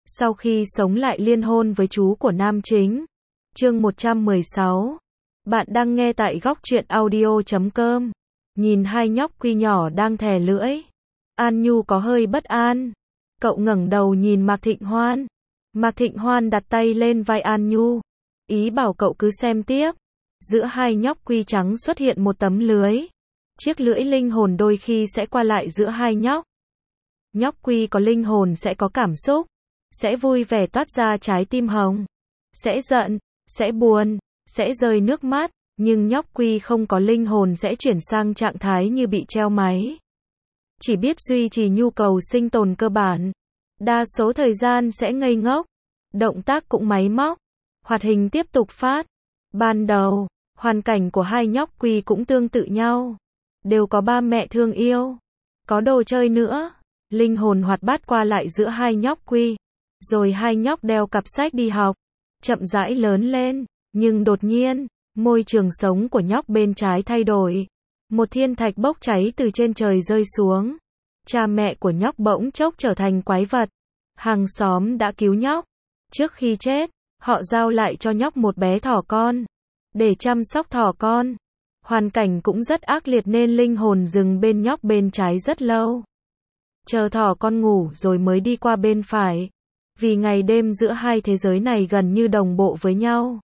Sau khi sống lại liên hôn với chú của nam chính. Chương 116. Bạn đang nghe tại góc truyện audio.com. Nhìn hai nhóc quy nhỏ đang thè lưỡi, An Nhu có hơi bất an. Cậu ngẩng đầu nhìn Mạc Thịnh Hoan. Mạc Thịnh Hoan đặt tay lên vai An Nhu, ý bảo cậu cứ xem tiếp. Giữa hai nhóc quy trắng xuất hiện một tấm lưới. Chiếc lưỡi linh hồn đôi khi sẽ qua lại giữa hai nhóc. Nhóc quy có linh hồn sẽ có cảm xúc, sẽ vui vẻ toát ra trái tim hồng, sẽ giận, sẽ buồn, sẽ rơi nước mắt, nhưng nhóc quy không có linh hồn sẽ chuyển sang trạng thái như bị treo máy. Chỉ biết duy trì nhu cầu sinh tồn cơ bản. Đa số thời gian sẽ ngây ngốc, động tác cũng máy móc. Hoạt hình tiếp tục phát. Ban đầu, hoàn cảnh của hai nhóc quy cũng tương tự nhau. Đều có ba mẹ thương yêu, có đồ chơi nữa. Linh hồn hoạt bát qua lại giữa hai nhóc quy. Rồi hai nhóc đeo cặp sách đi học, chậm rãi lớn lên. Nhưng đột nhiên, môi trường sống của nhóc bên trái thay đổi. Một thiên thạch bốc cháy từ trên trời rơi xuống. Cha mẹ của nhóc bỗng chốc trở thành quái vật. Hàng xóm đã cứu nhóc. Trước khi chết, họ giao lại cho nhóc một bé thỏ con, để chăm sóc thỏ con. Hoàn cảnh cũng rất ác liệt nên linh hồn dừng bên nhóc bên trái rất lâu. Chờ thỏ con ngủ rồi mới đi qua bên phải. Vì ngày đêm giữa hai thế giới này gần như đồng bộ với nhau.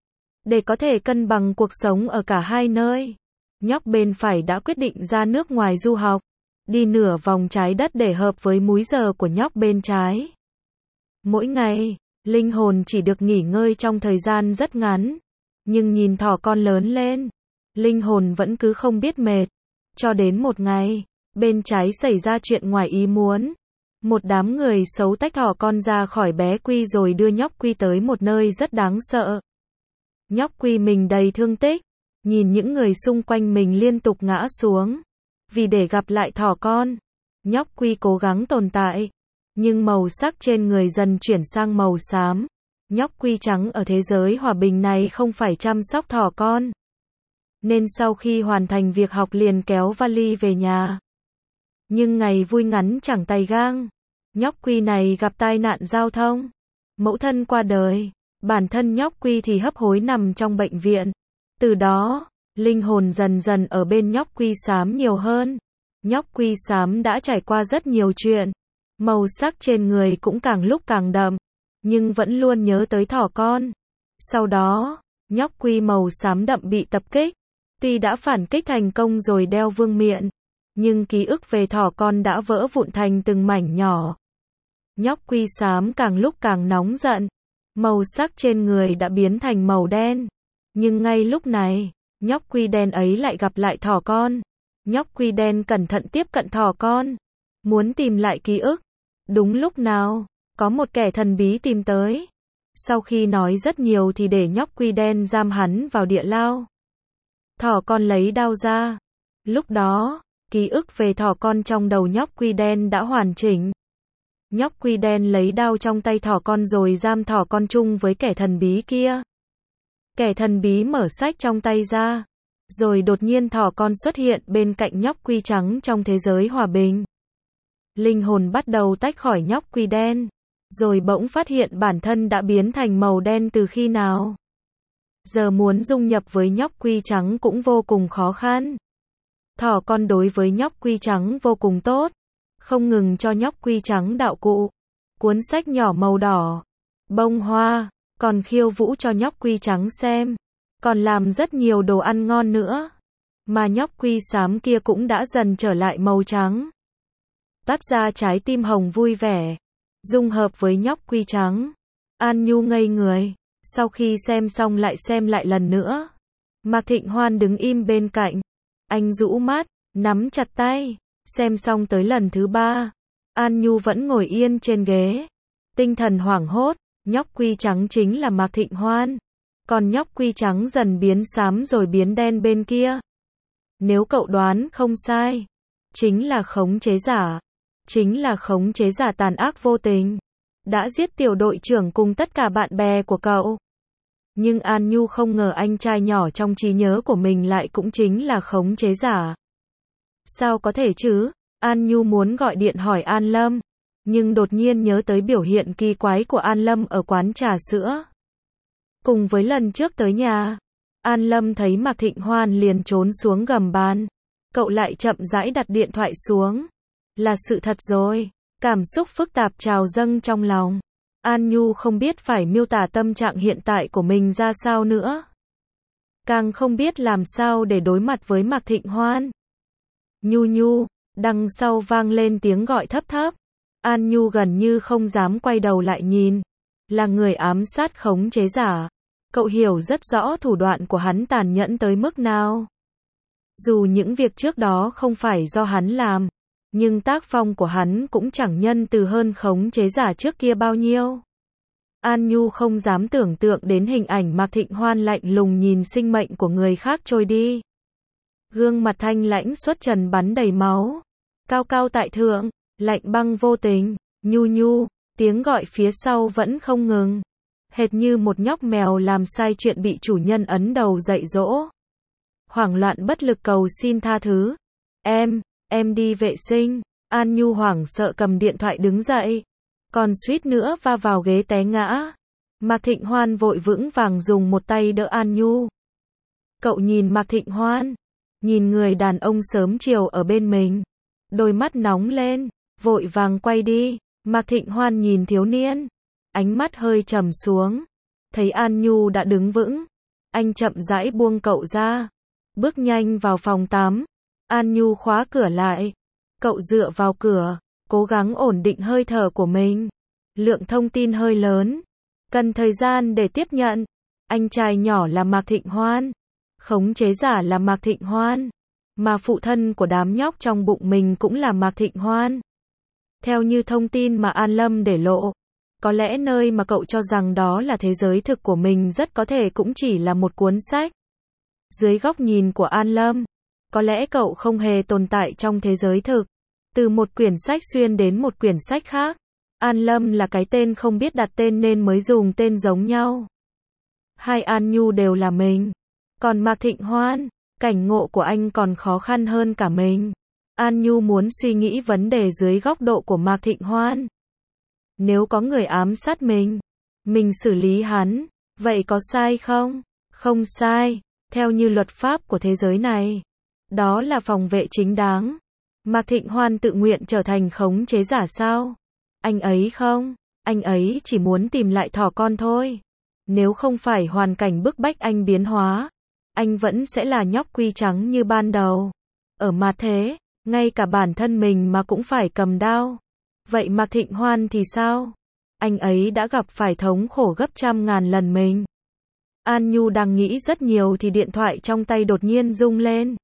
Để có thể cân bằng cuộc sống ở cả hai nơi, nhóc bên phải đã quyết định ra nước ngoài du học, đi nửa vòng trái đất để hợp với múi giờ của nhóc bên trái. Mỗi ngày, linh hồn chỉ được nghỉ ngơi trong thời gian rất ngắn, nhưng nhìn thỏ con lớn lên, linh hồn vẫn cứ không biết mệt. Cho đến một ngày, bên trái xảy ra chuyện ngoài ý muốn. Một đám người xấu tách thỏ con ra khỏi bé quy rồi đưa nhóc quy tới một nơi rất đáng sợ. Nhóc quy mình đầy thương tích, nhìn những người xung quanh mình liên tục ngã xuống. Vì để gặp lại thỏ con, nhóc quy cố gắng tồn tại. Nhưng màu sắc trên người dần chuyển sang màu xám. Nhóc quy trắng ở thế giới hòa bình này không phải chăm sóc thỏ con. Nên sau khi hoàn thành việc học liền kéo vali về nhà. Nhưng ngày vui ngắn chẳng tay gang. Nhóc quy này gặp tai nạn giao thông. Mẫu thân qua đời. Bản thân nhóc quy thì hấp hối nằm trong bệnh viện. Từ đó, linh hồn dần dần ở bên nhóc quy xám nhiều hơn. Nhóc quy xám đã trải qua rất nhiều chuyện. Màu sắc trên người cũng càng lúc càng đậm. Nhưng vẫn luôn nhớ tới thỏ con. Sau đó, nhóc quy màu xám đậm bị tập kích. Tuy đã phản kích thành công rồi đeo vương miện, nhưng ký ức về thỏ con đã vỡ vụn thành từng mảnh nhỏ. Nhóc quy xám càng lúc càng nóng giận. Màu sắc trên người đã biến thành màu đen. Nhưng ngay lúc này, nhóc quy đen ấy lại gặp lại thỏ con. Nhóc quy đen cẩn thận tiếp cận thỏ con, muốn tìm lại ký ức. Đúng lúc nào, có một kẻ thần bí tìm tới. Sau khi nói rất nhiều thì để nhóc quy đen giam hắn vào địa lao. Thỏ con lấy đao ra. Lúc đó, ký ức về thỏ con trong đầu nhóc quy đen đã hoàn chỉnh. Nhóc quy đen lấy đao trong tay thỏ con rồi giam thỏ con chung với kẻ thần bí kia. Kẻ thần bí mở sách trong tay ra. Rồi đột nhiên thỏ con xuất hiện bên cạnh nhóc quy trắng trong thế giới hòa bình. Linh hồn bắt đầu tách khỏi nhóc quy đen. Rồi bỗng phát hiện bản thân đã biến thành màu đen từ khi nào. Giờ muốn dung nhập với nhóc quy trắng cũng vô cùng khó khăn. Thỏ con đối với nhóc quy trắng vô cùng tốt. Không ngừng cho nhóc quy trắng đạo cụ, cuốn sách nhỏ màu đỏ, bông hoa, còn khiêu vũ cho nhóc quy trắng xem. Còn làm rất nhiều đồ ăn ngon nữa. Mà nhóc quy xám kia cũng đã dần trở lại màu trắng. Tắt ra trái tim hồng vui vẻ, dung hợp với nhóc quy trắng. An Nhu ngây người, sau khi xem xong lại xem lại lần nữa. Mạc Thịnh Hoan đứng im bên cạnh. Anh rũ mắt, nắm chặt tay. Xem xong tới lần thứ 3, An Nhu vẫn ngồi yên trên ghế. Tinh thần hoảng hốt, nhóc quy trắng chính là Mạc Thịnh Hoan. Còn nhóc quy trắng dần biến xám rồi biến đen bên kia. Nếu cậu đoán không sai, chính là khống chế giả. Chính là khống chế giả tàn ác vô tình. Đã giết tiểu đội trưởng cùng tất cả bạn bè của cậu. Nhưng An Nhu không ngờ anh trai nhỏ trong trí nhớ của mình lại cũng chính là khống chế giả. Sao có thể chứ? An Nhu muốn gọi điện hỏi An Lâm. nhưng đột nhiên nhớ tới biểu hiện kỳ quái của An Lâm ở quán trà sữa. Cùng với lần trước tới nhà, An Lâm thấy Mạc Thịnh Hoan liền trốn xuống gầm bàn. Cậu lại chậm rãi đặt điện thoại xuống. Là sự thật rồi. Cảm xúc phức tạp trào dâng trong lòng. An Nhu không biết phải miêu tả tâm trạng hiện tại của mình ra sao nữa. Càng không biết làm sao để đối mặt với Mạc Thịnh Hoan. Nhu Nhu, đằng sau vang lên tiếng gọi thấp thấp. An Nhu gần như không dám quay đầu lại nhìn. Là người ám sát khống chế giả. Cậu hiểu rất rõ thủ đoạn của hắn tàn nhẫn tới mức nào. Dù những việc trước đó không phải do hắn làm, nhưng tác phong của hắn cũng chẳng nhân từ hơn khống chế giả trước kia bao nhiêu. An Nhu không dám tưởng tượng đến hình ảnh Mạc Thịnh Hoan lạnh lùng nhìn sinh mệnh của người khác trôi đi. Gương mặt thanh lãnh xuất trần bắn đầy máu. Cao cao tại thượng, lạnh băng vô tình. Nhu Nhu, tiếng gọi phía sau vẫn không ngừng. Hệt như một nhóc mèo làm sai chuyện bị chủ nhân ấn đầu dạy dỗ. Hoảng loạn bất lực cầu xin tha thứ. Em đi vệ sinh. An Nhu hoảng sợ cầm điện thoại đứng dậy. Còn suýt nữa va vào ghế té ngã. Mạc Thịnh Hoan vội vững vàng dùng một tay đỡ An Nhu. Cậu nhìn Mạc Thịnh Hoan. Nhìn người đàn ông sớm chiều ở bên mình. Đôi mắt nóng lên. Vội vàng quay đi. Mạc Thịnh Hoan nhìn thiếu niên. Ánh mắt hơi trầm xuống. Thấy An Nhu đã đứng vững. Anh chậm rãi buông cậu ra. Bước nhanh vào phòng tắm. An Nhu khóa cửa lại. Cậu dựa vào cửa. Cố gắng ổn định hơi thở của mình. Lượng thông tin hơi lớn. Cần thời gian để tiếp nhận. Anh trai nhỏ là Mạc Thịnh Hoan. Khống chế giả là Mạc Thịnh Hoan. Mà phụ thân của đám nhóc trong bụng mình cũng là Mạc Thịnh Hoan. Theo như thông tin mà An Lâm để lộ. Có lẽ nơi mà cậu cho rằng đó là thế giới thực của mình rất có thể cũng chỉ là một cuốn sách. Dưới góc nhìn của An Lâm, có lẽ cậu không hề tồn tại trong thế giới thực. Từ một quyển sách xuyên đến một quyển sách khác. An Lâm là cái tên không biết đặt tên nên mới dùng tên giống nhau. Hai An Nhu đều là mình. Còn Mạc Thịnh Hoan, cảnh ngộ của anh còn khó khăn hơn cả mình. An Nhu muốn suy nghĩ vấn đề dưới góc độ của Mạc Thịnh Hoan. Nếu có người ám sát mình xử lý hắn, vậy có sai không? Không sai, theo như luật pháp của thế giới này. Đó là phòng vệ chính đáng. Mạc Thịnh Hoan tự nguyện trở thành khống chế giả sao? Anh ấy không, anh ấy chỉ muốn tìm lại thỏ con thôi. Nếu không phải hoàn cảnh bức bách anh biến hóa, anh vẫn sẽ là nhóc quy trắng như ban đầu. Ở mà thế, ngay cả bản thân mình mà cũng phải cầm đao. Vậy Mạc Thịnh Hoan thì sao? Anh ấy đã gặp phải thống khổ gấp trăm ngàn lần mình. An Nhu đang nghĩ rất nhiều thì điện thoại trong tay đột nhiên rung lên.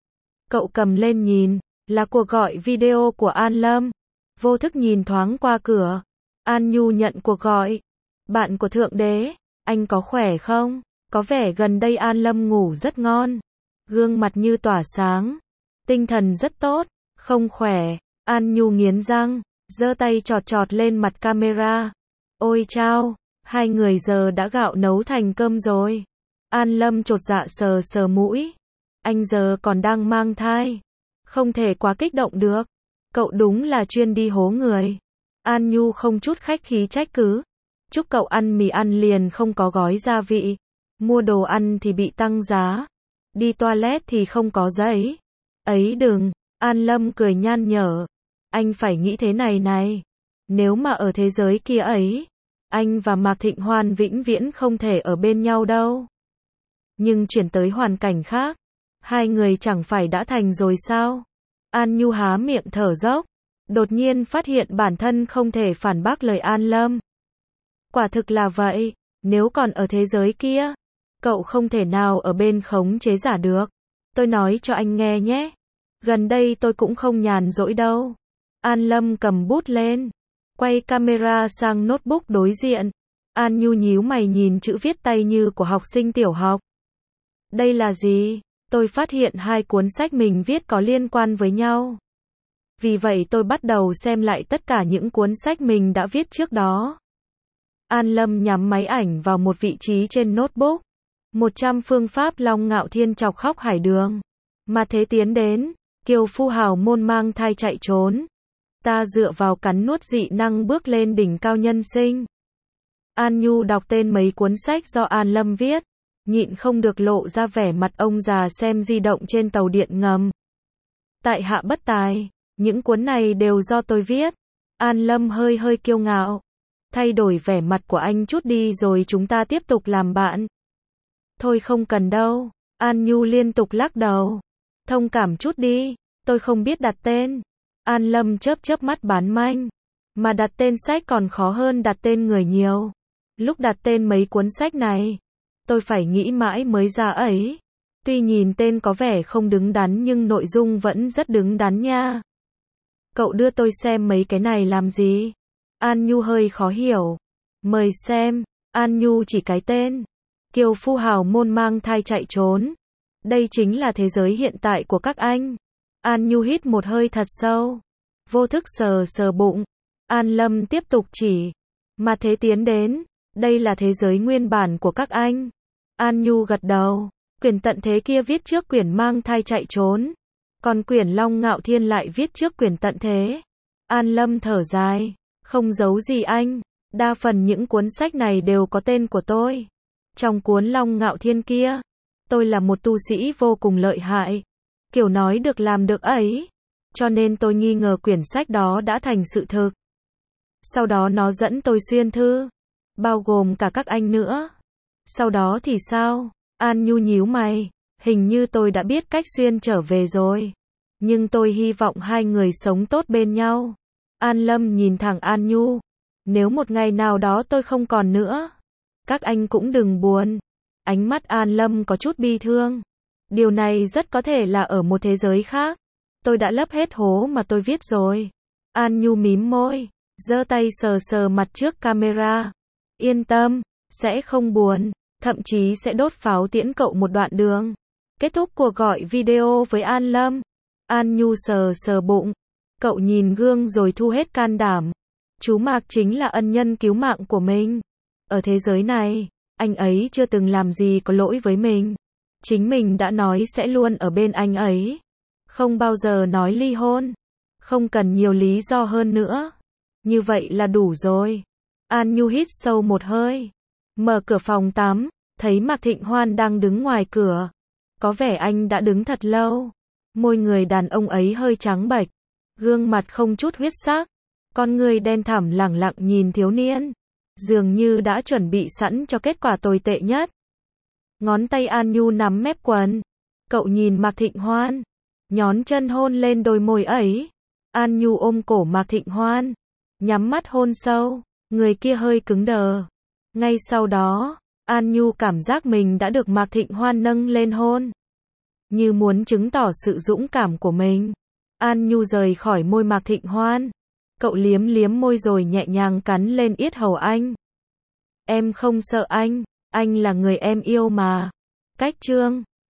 Cậu cầm lên nhìn, là cuộc gọi video của An Lâm. Vô thức nhìn thoáng qua cửa. An Nhu nhận cuộc gọi. Bạn của Thượng Đế, anh có khỏe không? Có vẻ gần đây An Lâm ngủ rất ngon. Gương mặt như tỏa sáng. Tinh thần rất tốt. Không khỏe. An Nhu nghiến răng, giơ tay chọt chọt lên mặt camera. Ôi chao, hai người giờ đã gạo nấu thành cơm rồi. An Lâm chột dạ sờ sờ mũi. Anh giờ còn đang mang thai. Không thể quá kích động được. Cậu đúng là chuyên đi hố người. An Nhu không chút khách khí trách cứ. Chúc cậu ăn mì ăn liền không có gói gia vị. Mua đồ ăn thì bị tăng giá. Đi toilet thì không có giấy. Ấy đừng. An Lâm cười nhan nhở. Anh phải nghĩ thế này này. Nếu mà ở thế giới kia ấy, anh và Mạc Thịnh Hoan vĩnh viễn không thể ở bên nhau đâu. Nhưng chuyển tới hoàn cảnh khác, hai người chẳng phải đã thành rồi sao? An Nhu há miệng thở dốc, đột nhiên phát hiện bản thân không thể phản bác lời An Lâm. Quả thực là vậy, nếu còn ở thế giới kia, cậu không thể nào ở bên khống chế giả được. Tôi nói cho anh nghe nhé. Gần đây tôi cũng không nhàn rỗi đâu. An Lâm cầm bút lên, quay camera sang notebook đối diện. An Nhu nhíu mày nhìn chữ viết tay như của học sinh tiểu học. Đây là gì? Tôi phát hiện hai cuốn sách mình viết có liên quan với nhau. Vì vậy tôi bắt đầu xem lại tất cả những cuốn sách mình đã viết trước đó. An Lâm nhắm máy ảnh vào một vị trí trên notebook. 100 phương pháp Long Ngạo Thiên chọc khóc Hải Đường. Mà thế tiến đến, kiều phu hào môn mang thai chạy trốn. Ta dựa vào cắn nuốt dị năng bước lên đỉnh cao nhân sinh. An Nhu đọc tên mấy cuốn sách do An Lâm viết, nhịn không được lộ ra vẻ mặt ông già xem di động trên tàu điện ngầm. Tại hạ bất tài, những cuốn này đều do tôi viết. An Lâm hơi hơi kiêu ngạo. Thay đổi vẻ mặt của anh chút đi rồi chúng ta tiếp tục làm bạn. Thôi không cần đâu. An Nhu liên tục lắc đầu. Thông cảm chút đi, tôi không biết đặt tên. An Lâm chớp chớp mắt bán manh. Mà đặt tên sách còn khó hơn đặt tên người nhiều. Lúc đặt tên mấy cuốn sách này, tôi phải nghĩ mãi mới ra ấy. Tuy nhìn tên có vẻ không đứng đắn nhưng nội dung vẫn rất đứng đắn nha. Cậu đưa tôi xem mấy cái này làm gì? An Nhu hơi khó hiểu. Mời xem. An Nhu chỉ cái tên. Kiều Phu hào môn mang thai chạy trốn. Đây chính là thế giới hiện tại của các anh. An Nhu hít một hơi thật sâu. Vô thức sờ sờ bụng. An Lâm tiếp tục chỉ. Mà thế tiến đến. Đây là thế giới nguyên bản của các anh. An Nhu gật đầu. Quyển tận thế kia viết trước quyển mang thai chạy trốn. Còn quyển Long Ngạo Thiên lại viết trước quyển tận thế. An Lâm thở dài. Không giấu gì anh. Đa phần những cuốn sách này đều có tên của tôi. Trong cuốn Long Ngạo Thiên kia, tôi là một tu sĩ vô cùng lợi hại. Kiểu nói được làm được ấy. Cho nên tôi nghi ngờ quyển sách đó đã thành sự thực. Sau đó nó dẫn tôi xuyên thư. Bao gồm cả các anh nữa. Sau đó thì sao? An Nhu nhíu mày. Hình như tôi đã biết cách xuyên trở về rồi. Nhưng tôi hy vọng hai người sống tốt bên nhau. An Lâm nhìn thẳng An Nhu. Nếu một ngày nào đó tôi không còn nữa, các anh cũng đừng buồn. Ánh mắt An Lâm có chút bi thương. Điều này rất có thể là ở một thế giới khác. Tôi đã lấp hết hố mà tôi viết rồi. An Nhu mím môi, giơ tay sờ sờ mặt trước camera. Yên tâm, sẽ không buồn, thậm chí sẽ đốt pháo tiễn cậu một đoạn đường. Kết thúc cuộc gọi video với An Lâm. An Nhu sờ sờ bụng. Cậu nhìn gương rồi thu hết can đảm. Chú Mạc chính là ân nhân cứu mạng của mình. Ở thế giới này, anh ấy chưa từng làm gì có lỗi với mình. Chính mình đã nói sẽ luôn ở bên anh ấy. Không bao giờ nói ly hôn. Không cần nhiều lý do hơn nữa. Như vậy là đủ rồi. An Nhu hít sâu một hơi. Mở cửa phòng tắm, thấy Mạc Thịnh Hoan đang đứng ngoài cửa. Có vẻ anh đã đứng thật lâu. Môi người đàn ông ấy hơi trắng bệch. Gương mặt không chút huyết sắc. Con người đen thẳm lẳng lặng nhìn thiếu niên. Dường như đã chuẩn bị sẵn cho kết quả tồi tệ nhất. Ngón tay An Nhu nắm mép quần. Cậu nhìn Mạc Thịnh Hoan. Nhón chân hôn lên đôi môi ấy. An Nhu ôm cổ Mạc Thịnh Hoan. Nhắm mắt hôn sâu. Người kia hơi cứng đờ. Ngay sau đó, An Nhu cảm giác mình đã được Mạc Thịnh Hoan nâng lên hôn. Như muốn chứng tỏ sự dũng cảm của mình. An Nhu rời khỏi môi Mạc Thịnh Hoan. Cậu liếm liếm môi rồi nhẹ nhàng cắn lên yết hầu anh. Em không sợ anh là người em yêu mà. Cách chương